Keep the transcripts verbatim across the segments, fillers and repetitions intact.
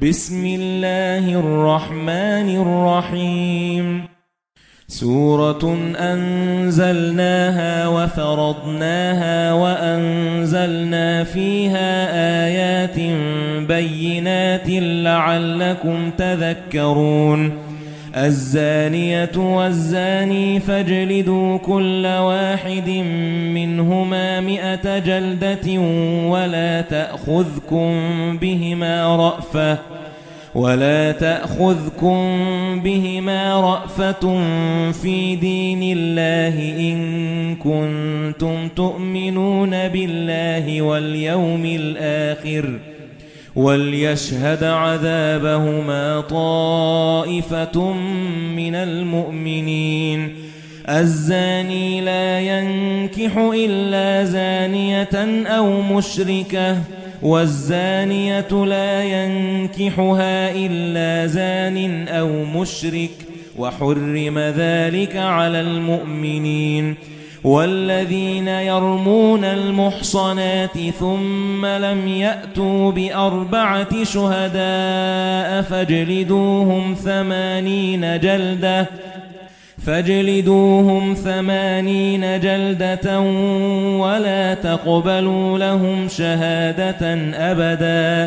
بسم الله الرحمن الرحيم. سورة أنزلناها وفرضناها وأنزلنا فيها آيات بينات لعلكم تذكرون. الزانية والزاني فاجلدوا كل واحد منهما مئة جلدة ولا تأخذكم بهما رأفة ولا تأخذكم بهما رأفة في دين الله إن كنتم تؤمنون بالله واليوم الآخر وليشهد عذابهما طائفة من المؤمنين. الزاني لا ينكح إلا زانية أو مشركة والزانية لا ينكحها إلا زان أو مشرك وحرم ذلك على المؤمنين. والذين يرمون المحصنات ثم لم يأتوا بأربعة شهداء فاجلدوهم ثمانين جلدة فاجلدوهم ثمانين جلدة ولا تقبلوا لهم شهادة أبدا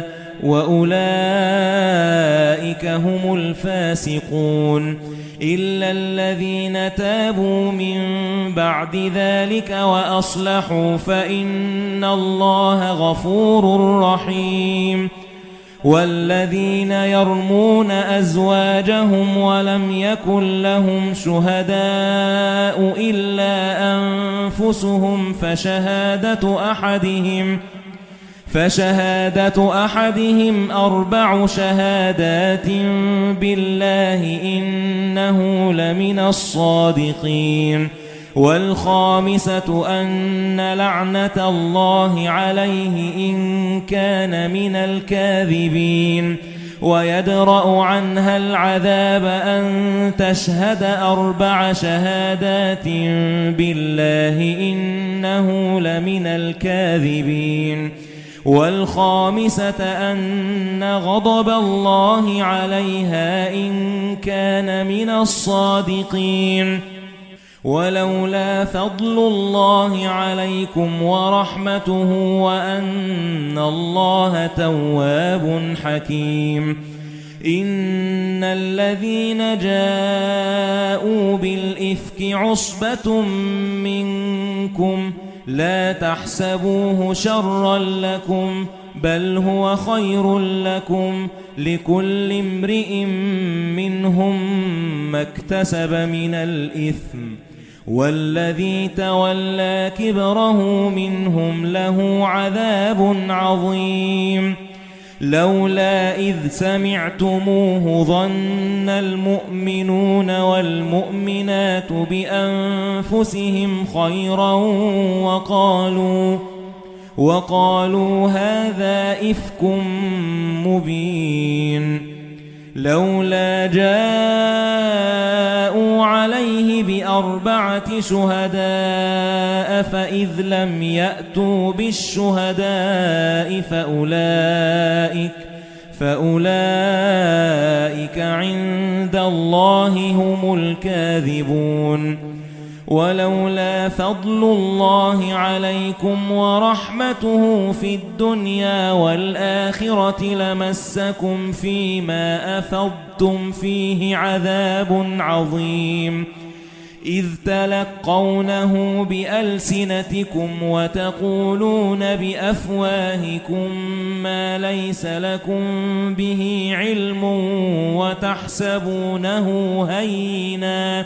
وأولئك هم الفاسقون. إلا الذين تابوا من بعد ذلك وأصلحوا فإن الله غفور رحيم. والذين يرمون أزواجهم ولم يكن لهم شهداء إلا أنفسهم فشهادة أحدهم فشهادة أحدهم أربع شهادات بالله إنه لمن الصادقين. والخامسة أن لعنة الله عليه إن كان من الكاذبين. ويدرأ عنها العذاب أن تشهد أربع شهادات بالله إنه لمن الكاذبين. والخامسة أن غضب الله عليها إن كان من الصادقين. ولولا فضل الله عليكم ورحمته وأن الله تواب حكيم. إن الذين جاءوا بالإفك عصبة منكم لا تحسبوه شرا لكم بل هو خير لكم لكل امرئ منهم ما اكتسب من الإثم والذي تولى كبره منهم له عذاب عظيم. لولا إذ سمعتموه ظن المؤمنون والمؤمنات بأنفسهم خيرا وقالوا وقالوا هذا إفك مبين. لولا جاءوا عليه بأربعة شهداء فإذ لم يأتوا بالشهداء فأولئك فأولئك عند الله هم الكاذبون. ولولا فضل الله عليكم ورحمته في الدنيا والآخرة لمسكم فيما أفضتم فيه عذاب عظيم. إذ تلقونه بألسنتكم وتقولون بأفواهكم ما ليس لكم به علم وتحسبونه هينا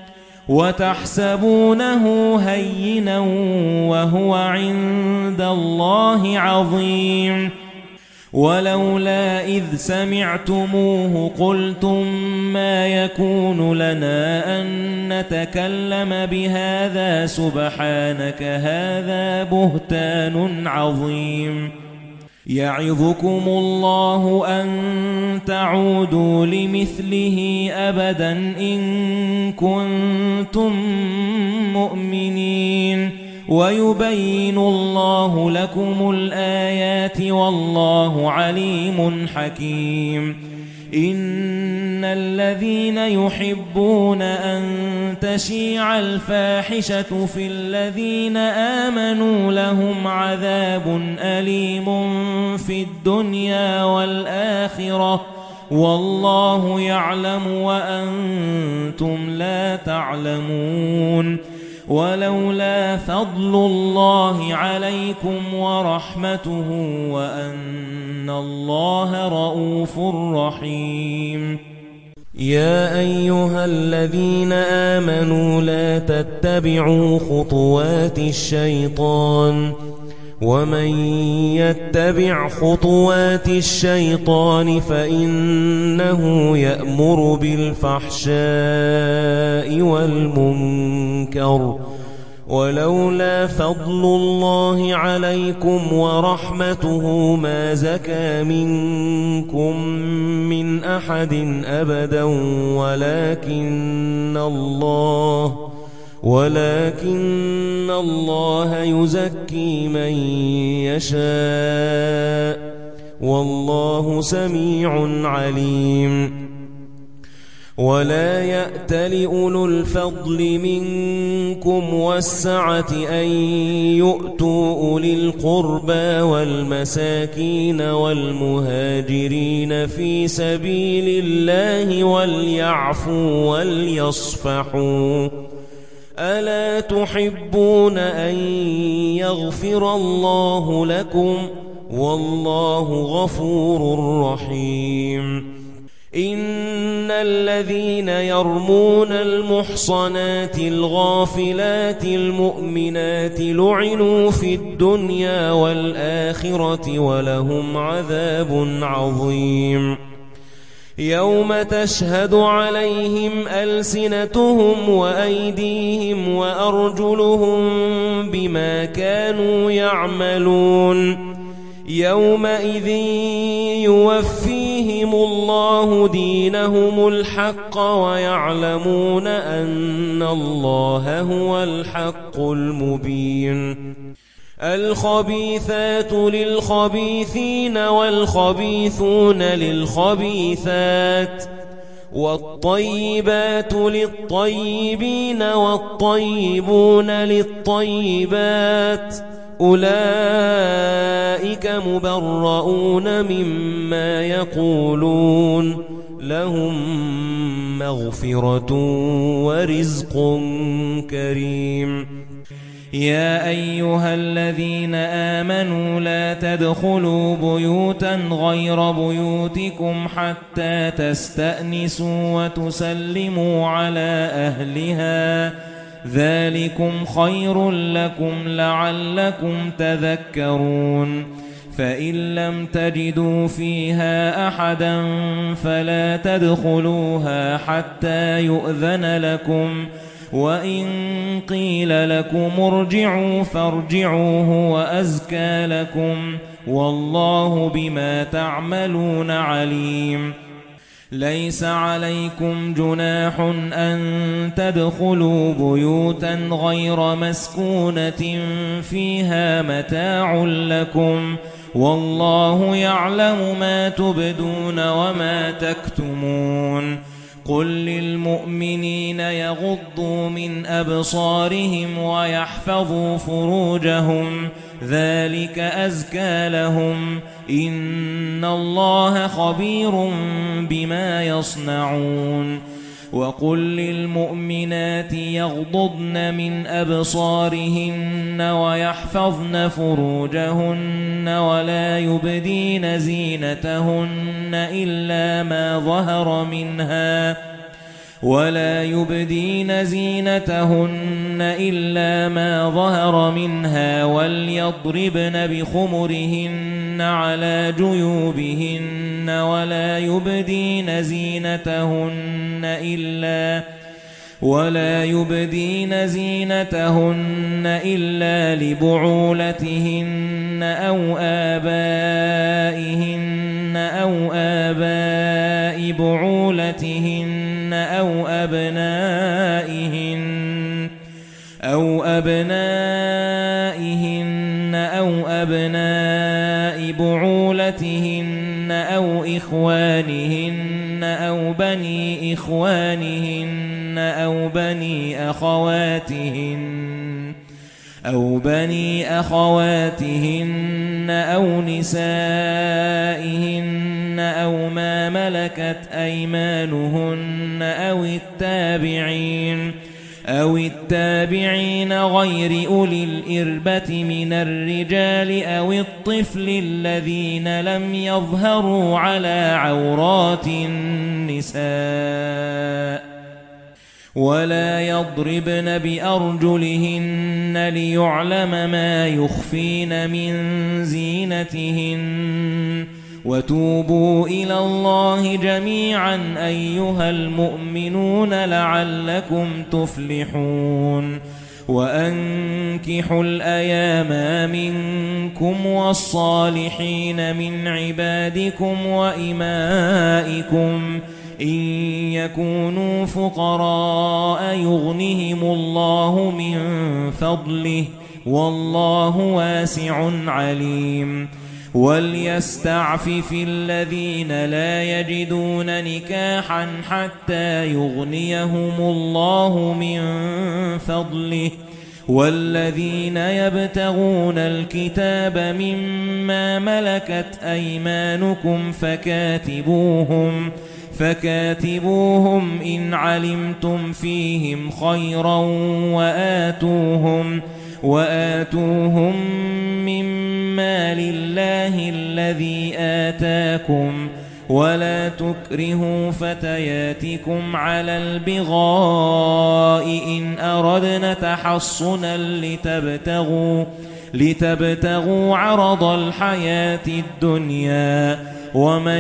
وتحسبونه هينا وهو عند الله عظيم. ولولا إذ سمعتموه قلتم ما يكون لنا أن نتكلم بهذا سبحانك هذا بهتان عظيم. يعظكم الله أن تعودوا لمثله أبدا إن كنتم مؤمنين. ويبين الله لكم الآيات والله عليم حكيم إن الذين يحبون أن تشيع الفاحشة في الذين آمنوا لهم عذاب أليم في الدنيا والآخرة والله يعلم وأنتم لا تعلمون ولولا فضل الله عليكم ورحمته وأن الله رؤوف رحيم يا أيها الذين آمنوا لا تتبعوا خطوات الشيطان ومن يتبع خطوات الشيطان فإنه يأمر بالفحشاء والمنكر ولولا فضل الله عليكم ورحمته ما زكى منكم من أحد أبدا ولكن الله ولكن الله يزكي من يشاء والله سميع عليم ولا يأتل أولو الفضل منكم والسعة أن يؤتوا أولي القربى والمساكين والمهاجرين في سبيل الله وليعفوا وليصفحوا ألا تحبون أن يغفر الله لكم والله غفور رحيم إن الذين يرمون المحصنات الغافلات المؤمنات لعنوا في الدنيا والآخرة ولهم عذاب عظيم يوم تشهد عليهم ألسنتهم وأيديهم وأرجلهم بما كانوا يعملون يومئذ يوفيهم الله دينهم الحق ويعلمون أن الله هو الحق المبين الخبيثات للخبيثين والخبيثون للخبيثات والطيبات للطيبين والطيبون للطيبات أولئك مبرؤون مما يقولون لهم مغفرة ورزق كريم يا أيها الذين آمنوا لا تدخلوا بيوتا غير بيوتكم حتى تستأنسوا وتسلموا على أهلها ذلكم خير لكم لعلكم تذكرون فإن لم تجدوا فيها أحدا فلا تدخلوها حتى يؤذن لكم وإن قيل لكم ارجعوا فارجعوا هو أزكى لكم والله بما تعملون عليم ليس عليكم جناح أن تدخلوا بيوتا غير مسكونة فيها متاع لكم والله يعلم ما تبدون وما تكتمون قل للمؤمنين يغضوا من أبصارهم ويحفظوا فروجهم ذلك أزكى لهم إن الله خبير بما يصنعون وقل للمؤمنات يغضضن من أبصارهن ويحفظن فروجهن ولا يبدين زينتهن إلا ما ظهر منها ولا يبدين زينتهن إلا ما ظهر منها وليضربن بخمرهن على جيوبهن ولا يبدين زينتهن إلا ولا يبدين زينتهن إلا لبعولتهن أو آبائهن أو آباء بعولتهن أو أبنائهن أو أبنائهن نسائهن أو أبناء بعولتهن أو إخوانهن أو بني إخوانهن أو بني أخواتهن أو بني أخواتهن أو نسائهن أو ما ملكت أيمانهن أو التابعين أو التابعين غير أولي الإربة من الرجال أو الطفل الذين لم يظهروا على عورات النساء ولا يضربن بأرجلهن ليعلم ما يخفين من زينتهن وتوبوا إلى الله جميعا أيها المؤمنون لعلكم تفلحون وأنكحوا الأيام منكم والصالحين من عبادكم وإمائكم إن يكونوا فقراء يغنهم الله من فضله والله واسع عليم وليستعفف الذين لا يجدون نكاحا حتى يغنيهم الله من فضله والذين يبتغون الكتاب مما ملكت أيمانكم فكاتبوهم فكاتبوهم إن علمتم فيهم خيرا وآتوهم وآتوهم مما لله الذي آتاكم ولا تكرهوا فتياتكم على البغاء إن أردنا تحصنا لتبتغوا لتبتغوا عرض الحياة الدنيا ومن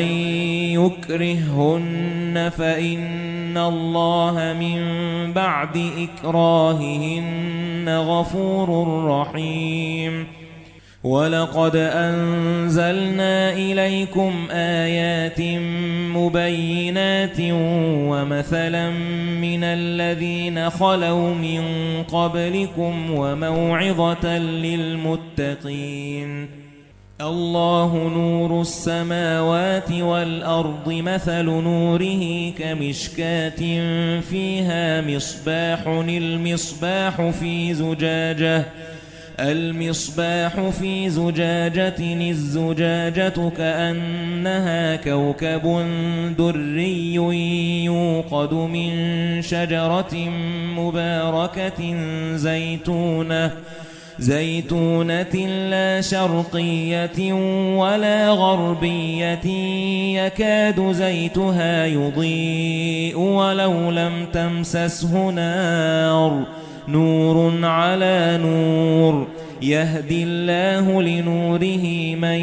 يكرههن فإن الله من بعد إكراههن غفور رحيم وَلَقَدْ أَنزَلْنَا إِلَيْكُمْ آيَاتٍ مُبَيِّنَاتٍ وَمَثَلًا مِنَ الَّذِينَ خَلَوْا مِن قَبْلِكُمْ وَمَوْعِظَةً لِلْمُتَّقِينَ الله نور السماوات والأرض مثل نوره كمشكاة فيها مصباح المصباح في زجاجة المصباح في زجاجة الزجاجة كأنها كوكب دري يوقد من شجرة مباركة زيتونة زيتونة لا شرقية ولا غربية يكاد زيتها يضيء ولو لم تمسسه نار نور على نور يهدي الله لنوره من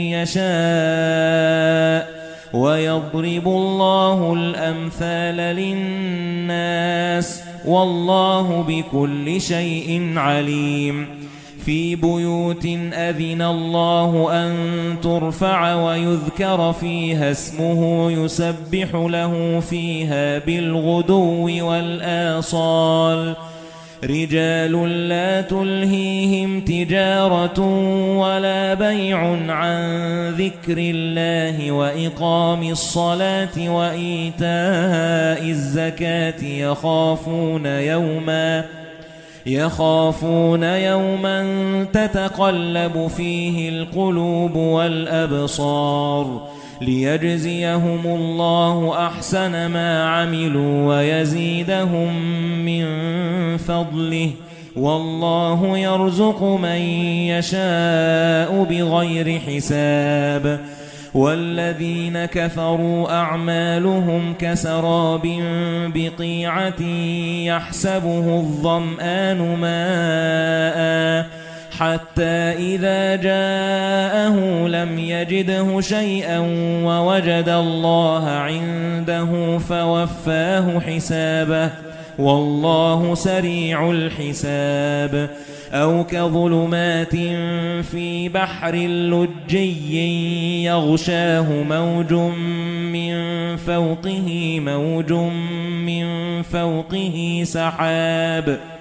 يشاء ويضرب الله الأمثال للناس والله بكل شيء عليم في بيوت أذن الله أن ترفع ويذكر فيها اسمه يسبح له فيها بالغدو والآصال رجال لا تلهيهم تجارة ولا بيع عن ذكر الله وإقام الصلاة وإيتاء الزكاة يخافون يوما يخافون يوما تتقلب فيه القلوب والأبصار ليجزيهم الله أحسن ما عملوا ويزيدهم من فضله والله يرزق من يشاء بغير حساب والذين كفروا أعمالهم كسراب بقيعة يحسبه الظمآن ماء حتى إذا جاءه لم يجده شيئا ووجد الله عنده فوفاه حسابه والله سريع الحساب أو كظلمات في بحر لجي يغشاه موج من فوقه موج من فوقه سحاب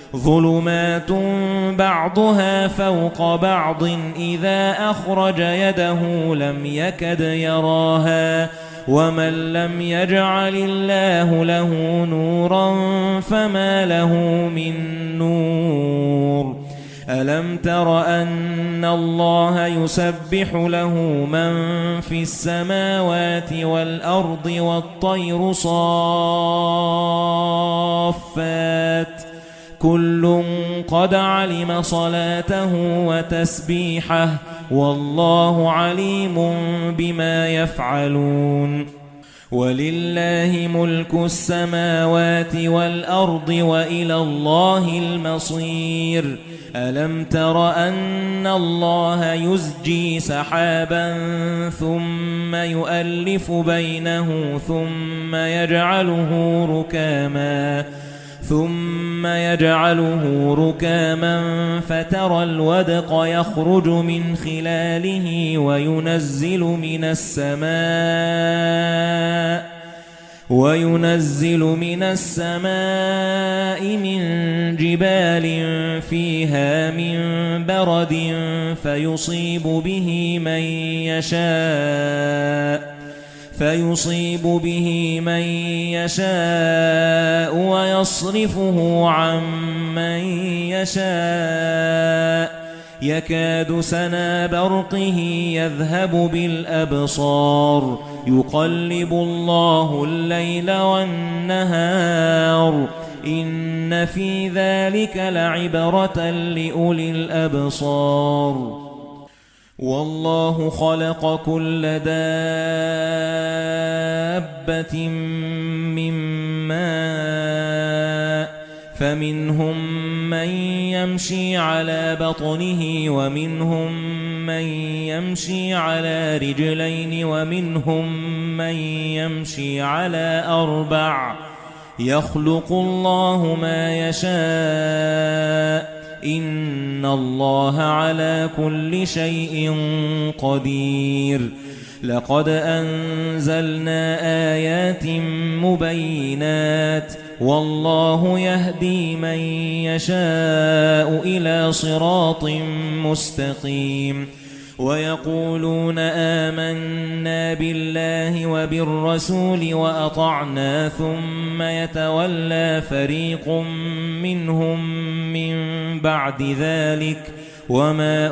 ظُلُمَاتٌ بَعْضُهَا فَوْقَ بَعْضٍ إِذَا أَخْرَجَ يَدَهُ لَمْ يَكَدْ يَرَاهَا وَمَن لَّمْ يَجْعَلِ اللَّهُ لَهُ نُورًا فَمَا لَهُ مِن نُّورٍ أَلَمْ تَرَ أَنَّ اللَّهَ يُسَبِّحُ لَهُ مَن فِي السَّمَاوَاتِ وَالْأَرْضِ وَالطَّيْرُ صَافَّاتٍ كُلٌّ قَدْ عَلِمَ صَلَاتَهُ وَتَسْبِيحَهُ وَاللَّهُ عَلِيمٌ بِمَا يَفْعَلُونَ وَلِلَّهِ مُلْكُ السَّمَاوَاتِ وَالْأَرْضِ وَإِلَى اللَّهِ الْمَصِيرُ أَلَمْ تَرَ أَنَّ اللَّهَ يُزْجِي سَحَابًا ثُمَّ يُؤَلِّفُ بَيْنَهُ ثُمَّ يَجْعَلُهُ رُكَامًا ثُمَّ يَجْعَلُهُ رُكَامًا فَتَرَى الْوَدْقَ يَخْرُجُ مِنْ خِلَالِهِ وَيُنَزِّلُ مِنَ السَّمَاءِ وَيُنَزِّلُ مِنَ السَّمَاءِ مِنْ جِبَالٍ فِيهَا مِنْ بَرَدٍ فَيُصِيبُ بِهِ مَن يَشَاءُ فَيُصِيبُ بِهِ مَن يَشَاءُ وَيَصْرِفُهُ عَن مَّن يَشَاءُ يَكَادُ سَنَا بَرْقِهِ يَذْهَبُ بِالْأَبْصَارِ يُقَلِّبُ اللَّهُ اللَّيْلَ وَالنَّهَارَ إِنَّ فِي ذَلِكَ لَعِبْرَةً لِأُولِي الْأَبْصَارِ وَاللَّهُ خَلَقَ كُلَّ دَابَّةٍ مِّن مَّاءٍ فَمِنْهُم مَّن يَمْشِي عَلَى بَطْنِهِ وَمِنْهُم مَّن يَمْشِي عَلَى رِجْلَيْنِ وَمِنْهُم مَّن يَمْشِي عَلَى أَرْبَعٍ يَخْلُقُ اللَّهُ مَا يَشَاءُ إِنَّ اللَّهَ عَلَى كُلِّ شَيْءٍ قَدِيرٌ لَقَدْ أَنزَلْنَا آيَاتٍ مُبَيِّنَاتٍ وَاللَّهُ يَهْدِي مَن يَشَاءُ إِلَى صِرَاطٍ مُسْتَقِيمٍ وَيَقُولُونَ آمَنَّا بِاللَّهِ وَبِالرَّسُولِ وَأَطَعْنَا ثُمَّ يَتَوَلَّى فَرِيقٌ مِّنْهُم مِّن بَعْدِ ذَلِكَ وَمَا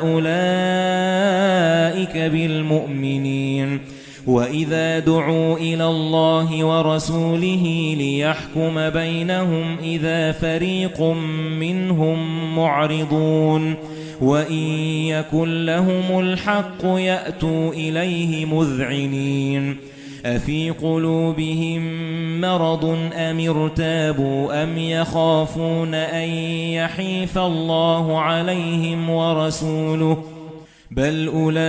أُولَئِكَ بِالْمُؤْمِنِينَ وَإِذَا دُعُوا إِلَى اللَّهِ وَرَسُولِهِ لِيَحْكُمَ بَيْنَهُمْ إِذَا فَرِيقٌ مِّنْهُم مُّعْرِضُونَ وَإِن يَكُن لَّهُمُ الْحَقُّ يَأْتُوا إِلَيْهِ مُذْعِنِينَ أَفِي قُلُوبِهِم مَّرَضٌ أَمِ ارْتَابُوا أَمْ يَخَافُونَ أَن يَحِيفَ اللَّهُ عَلَيْهِمْ وَرَسُولُهُ بَلْ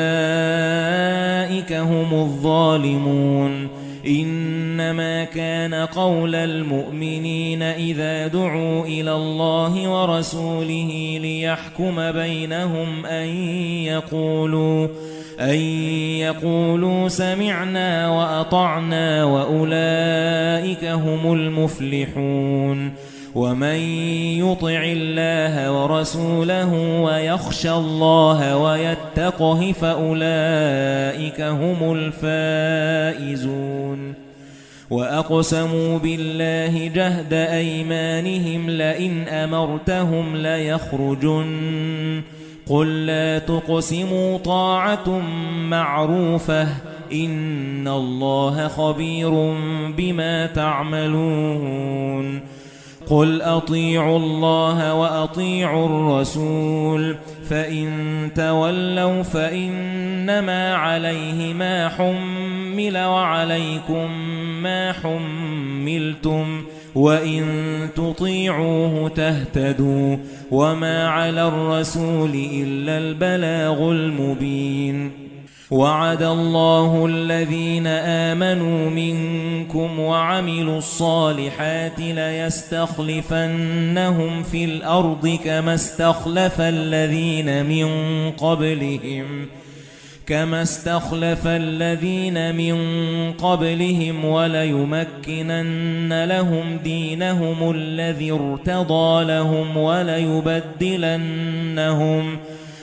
أُولَئِكَ هُمُ الظَّالِمُونَ إِنَّمَا كَانَ قَوْلَ الْمُؤْمِنِينَ إِذَا دُعُوا إِلَى اللَّهِ وَرَسُولِهِ لِيَحْكُمَ بَيْنَهُمْ أَن يَقُولُوا أَن يَقُولُوا سَمِعْنَا وَأَطَعْنَا وَأُولَئِكَ هُمُ المفلحون وَمَن يُطِعِ اللَّهَ وَرَسُولَهُ وَيَخْشَ اللَّهَ وَيَتَّقْهِ فَأُولَئِكَ هُمُ الْفَائِزُونَ وَأَقْسَمُوا بِاللَّهِ جَهْدَ أَيْمَانِهِمْ لَئِنْ أَمَرْتَهُمْ لَيَخْرُجُنَّ قُل لَّا تُقْسِمُوا طَاعَةٌ مَّعْرُوفَةٌ إِنَّ اللَّهَ خَبِيرٌ بِمَا تَعْمَلُونَ قُلْ أَطِيعُوا اللَّهَ وَأَطِيعُوا الرَّسُولَ فَإِن تَوَلَّوْا فَإِنَّمَا عَلَيْهِ مَا حُمِّلَ وَعَلَيْكُمْ مَا حُمِّلْتُمْ وَإِن تُطِيعُوهُ تَهْتَدُوا وَمَا عَلَى الرَّسُولِ إِلَّا الْبَلَاغُ الْمُبِينُ وَعَدَ اللَّهُ الَّذِينَ آمَنُوا مِنكُمْ وَعَمِلُوا الصَّالِحَاتِ لَيَسْتَخْلِفَنَّهُمْ فِي الْأَرْضِ كَمَا اسْتَخْلَفَ الَّذِينَ مِن قَبْلِهِمْ كما استخلف الذين من قبلهم وليمكنن لهم دينهم الذي ارتضى لهم وليبدلنهم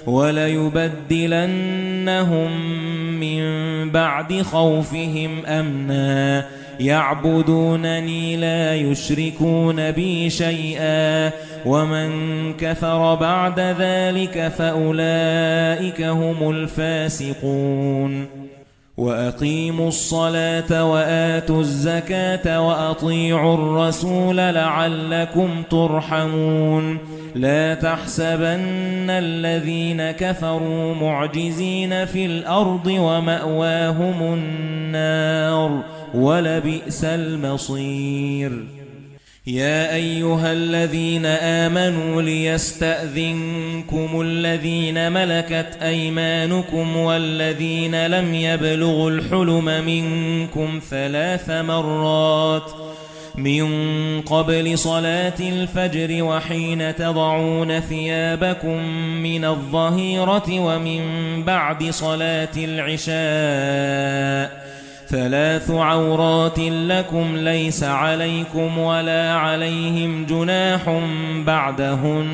وليبدلنهم من بعد خوفهم أمنا يعبدونني لا يشركون بي شيئا ومن كفر بعد ذلك فأولئك هم الفاسقون وأقيموا الصلاة وآتوا الزكاة وأطيعوا الرسول لعلكم ترحمون لا تحسبن الذين كفروا معجزين في الأرض ومأواهم النار ولبئس المصير يا أيها الذين آمنوا ليستأذنكم الذين ملكت أيمانكم والذين لم يبلغوا الحلم منكم ثلاث مرات من قبل صلاة الفجر وحين تضعون ثيابكم من الظهيرة ومن بعد صلاة العشاء ثلاث عورات لكم ليس عليكم ولا عليهم جناح بعدهن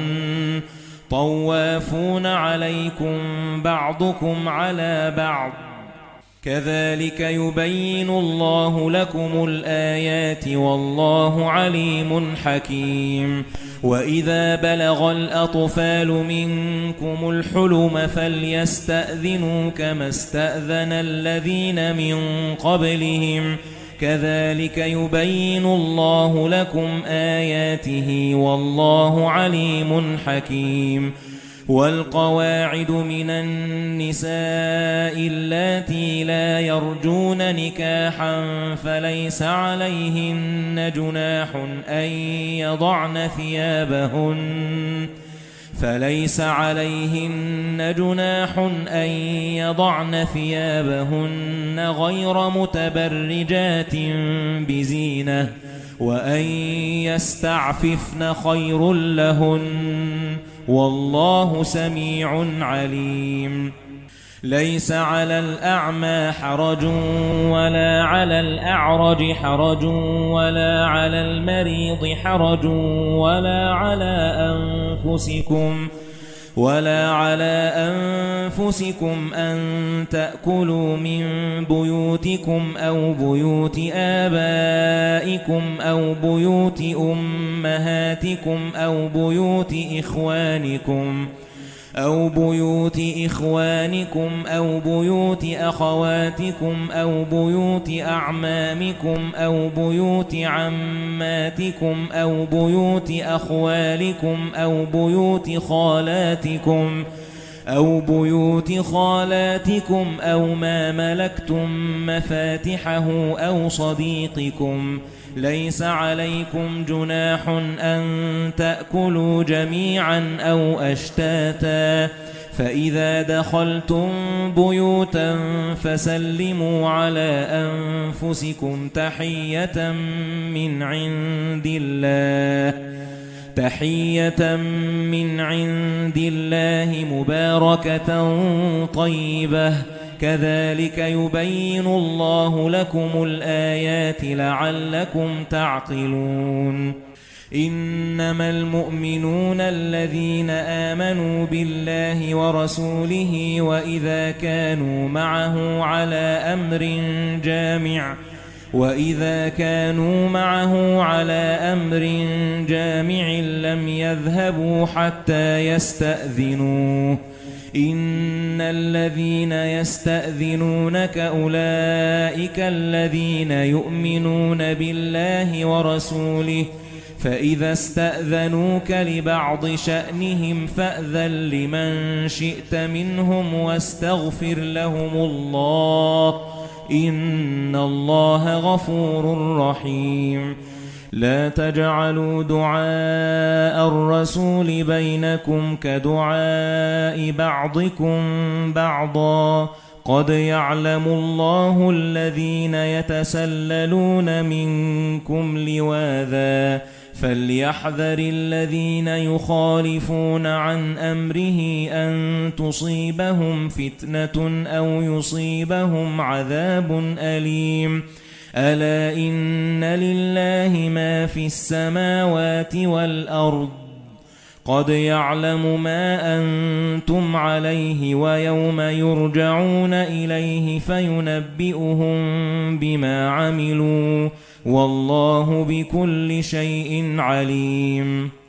طوافون عليكم بعضكم على بعض كذلك يبين الله لكم الآيات والله عليم حكيم وإذا بلغ الأطفال منكم الحلم فليستأذنوا كما استأذن الذين من قبلهم كذلك يبين الله لكم آياته والله عليم حكيم والقواعد من النساء اللاتي لا يرجون نكاحا فليس عليهن جناح أن يضعن ثيابهن فليس عليهن جناح أن يضعن ثيابهن غير متبرجات بزينة وأن يستعففن خير لهن والله سميع عليم ليس على الأعمى حرج ولا على الأعرج حرج ولا على المريض حرج ولا على أنفسكم ولا على أنفسكم أن تأكلوا من بيوتكم أو بيوت آبائكم أو بيوت أمهاتكم أو بيوت إخوانكم أو بيوت إخوانكم أو بيوت أخواتكم أو بيوت أعمامكم أو بيوت عماتكم أو بيوت أخوالكم أو بيوت خالاتكم أو بيوت خالاتكم أو ما ملكتم مفاتحه أو صديقكم ليس عليكم جناح أن تأكلوا جميعا أو أشتاتا فإذا دخلتم بيوتا فسلموا على أنفسكم تحية من عند الله تحية من عند الله مباركة طيبة كذلك يبين الله لكم الآيات لعلكم تعقلون إنما المؤمنون الذين آمنوا بالله ورسوله وإذا كانوا معه على أمر جامع وَإِذَا كَانُوا مَعَهُ عَلَى أَمْرٍ جَامِعٍ لَّمْ يَذْهَبُوا حَتَّى يَسْتَأْذِنُوهُ إِنَّ الَّذِينَ يَسْتَأْذِنُونَكَ أُولَئِكَ الَّذِينَ يُؤْمِنُونَ بِاللَّهِ وَرَسُولِهِ فَإِذَا اسْتَأْذَنُوكَ لِبَعْضِ شَأْنِهِمْ فَأْذَن لِّمَن شِئْتَ مِنْهُمْ وَاسْتَغْفِرْ لَهُمُ اللَّهَ إِنَّ اللَّهَ غَفُورٌ رَّحِيمٌ لا تجعلوا دعاء الرسول بينكم كدعاء بعضكم بعضا قد يعلم الله الذين يتسللون منكم لواذا فَلْيَحْذَرِ الَّذِينَ يُخَالِفُونَ عَنْ أَمْرِهِ أَن تُصِيبَهُمْ فِتْنَةٌ أَوْ يُصِيبَهُمْ عَذَابٌ أَلِيمٌ أَلَا إِنَّ لِلَّهِ مَا فِي السَّمَاوَاتِ وَالْأَرْضِ قَدْ يَعْلَمُ مَا أَنْتُمْ عَلَيْهِ وَيَوْمَ يُرْجَعُونَ إِلَيْهِ فَيُنَبِّئُهُم بِمَا عَمِلُوا وَاللَّهُ بِكُلِّ شَيْءٍ عَلِيمٌ